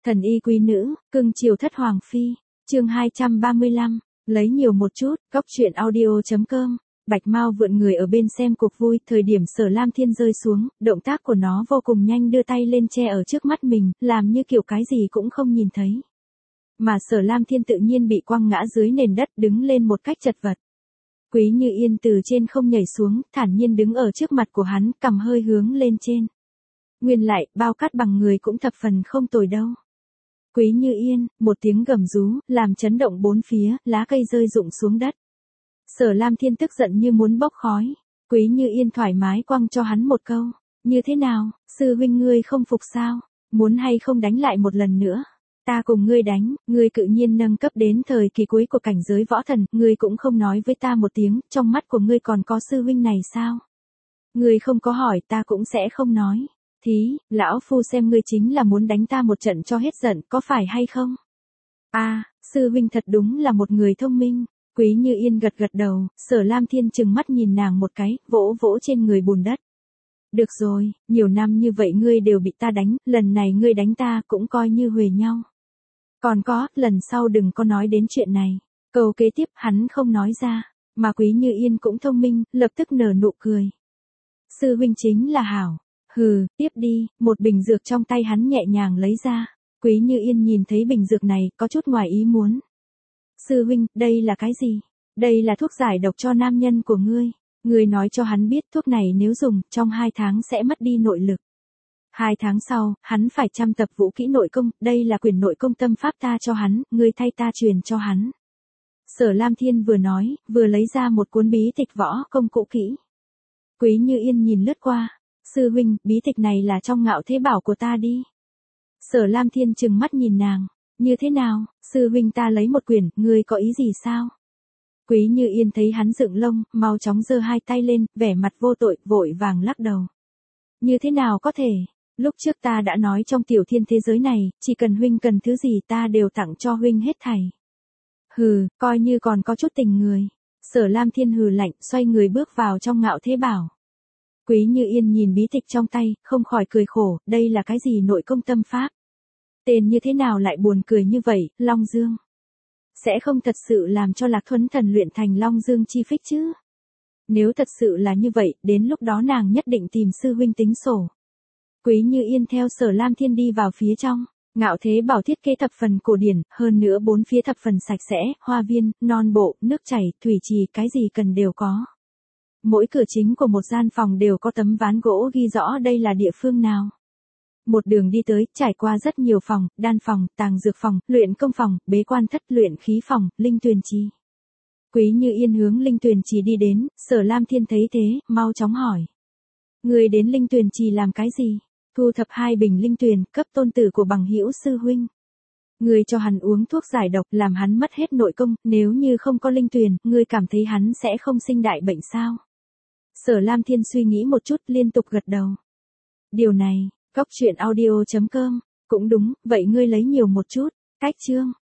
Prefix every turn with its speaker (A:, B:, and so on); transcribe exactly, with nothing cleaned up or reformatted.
A: Thần y quý nữ, cưng chiều thất hoàng phi, chương hai trăm ba mươi lăm, lấy nhiều một chút, góc truyện audio chấm com. Bạch Mao vượn người ở bên xem cuộc vui, thời điểm Sở Lam Thiên rơi xuống, động tác của nó vô cùng nhanh, đưa tay lên che ở trước mắt mình, làm như kiểu cái gì cũng không nhìn thấy. Mà Sở Lam Thiên tự nhiên bị quăng ngã dưới nền đất, đứng lên một cách chật vật. Quý Như Yên từ trên không nhảy xuống, thản nhiên đứng ở trước mặt của hắn, cằm hơi hướng lên trên. Nguyên lại, bao cát bằng người cũng thập phần không tồi đâu. Quý Như Yên, một tiếng gầm rú, làm chấn động bốn phía, lá cây rơi rụng xuống đất. Sở Lam Thiên tức giận như muốn bốc khói. Quý Như Yên thoải mái quăng cho hắn một câu. Như thế nào, sư huynh ngươi không phục sao? Muốn hay không đánh lại một lần nữa? Ta cùng ngươi đánh, ngươi cự nhiên nâng cấp đến thời kỳ cuối của cảnh giới võ thần, ngươi cũng không nói với ta một tiếng, trong mắt của ngươi còn có sư huynh này sao? Ngươi không có hỏi ta cũng sẽ không nói. Thí, lão phu xem ngươi chính là muốn đánh ta một trận cho hết giận, có phải hay không? A, à, sư huynh thật đúng là một người thông minh. Quý Như Yên gật gật đầu, Sở Lam Thiên trừng mắt nhìn nàng một cái, vỗ vỗ trên người bùn đất. Được rồi, nhiều năm như vậy ngươi đều bị ta đánh, lần này ngươi đánh ta cũng coi như huề nhau. Còn có, lần sau đừng có nói đến chuyện này. Câu kế tiếp hắn không nói ra, mà Quý Như Yên cũng thông minh, lập tức nở nụ cười. Sư huynh chính là hảo. Hừ, tiếp đi, một bình dược trong tay hắn nhẹ nhàng lấy ra. Quý Như Yên nhìn thấy bình dược này, có chút ngoài ý muốn. Sư huynh, đây là cái gì? Đây là thuốc giải độc cho nam nhân của ngươi. Ngươi nói cho hắn biết thuốc này nếu dùng, trong hai tháng sẽ mất đi nội lực. Hai tháng sau, hắn phải chăm tập vũ kỹ nội công, đây là quyền nội công tâm pháp ta cho hắn, ngươi thay ta truyền cho hắn. Sở Lam Thiên vừa nói, vừa lấy ra một cuốn bí tịch võ công cũ kỹ. Quý Như Yên nhìn lướt qua. Sư huynh, bí tịch này là trong ngạo thế bảo của ta đi. Sở Lam Thiên trừng mắt nhìn nàng. Như thế nào, sư huynh ta lấy một quyển, ngươi có ý gì sao? Quý Như Yên thấy hắn dựng lông, mau chóng giơ hai tay lên, vẻ mặt vô tội, vội vàng lắc đầu. Như thế nào có thể? Lúc trước ta đã nói trong tiểu thiên thế giới này, chỉ cần huynh cần thứ gì ta đều tặng cho huynh hết thảy. Hừ, coi như còn có chút tình người. Sở Lam Thiên hừ lạnh, xoay người bước vào trong ngạo thế bảo. Quý Như Yên nhìn bí tịch trong tay, không khỏi cười khổ, đây là cái gì nội công tâm pháp? Tên như thế nào lại buồn cười như vậy, Long Dương? Sẽ không thật sự làm cho Lạc Thuấn Thần luyện thành Long Dương chi phích chứ? Nếu thật sự là như vậy, đến lúc đó nàng nhất định tìm sư huynh tính sổ. Quý Như Yên theo Sở Lam Thiên đi vào phía trong, ngạo thế bảo thiết kế thập phần cổ điển, hơn nữa bốn phía thập phần sạch sẽ, hoa viên, non bộ, nước chảy, thủy trì, cái gì cần đều có. Mỗi cửa chính của một gian phòng đều có tấm ván gỗ ghi rõ đây là địa phương nào. Một đường đi tới, trải qua rất nhiều phòng, đan phòng, tàng dược phòng, luyện công phòng, bế quan thất, luyện khí phòng, linh tuyền trì. Quý Như Yên hướng linh tuyền trì đi đến, Sở Lam Thiên thấy thế, mau chóng hỏi. Người đến linh tuyền trì làm cái gì? Thu thập hai bình linh tuyền, cấp tôn tử của bằng hữu sư huynh. Người cho hắn uống thuốc giải độc, làm hắn mất hết nội công, nếu như không có linh tuyền, người cảm thấy hắn sẽ không sinh đại bệnh sao? Sở Lam Thiên suy nghĩ một chút, liên tục gật đầu. Điều này, góc truyện audio chấm com, cũng đúng, vậy ngươi lấy nhiều một chút, cách chương.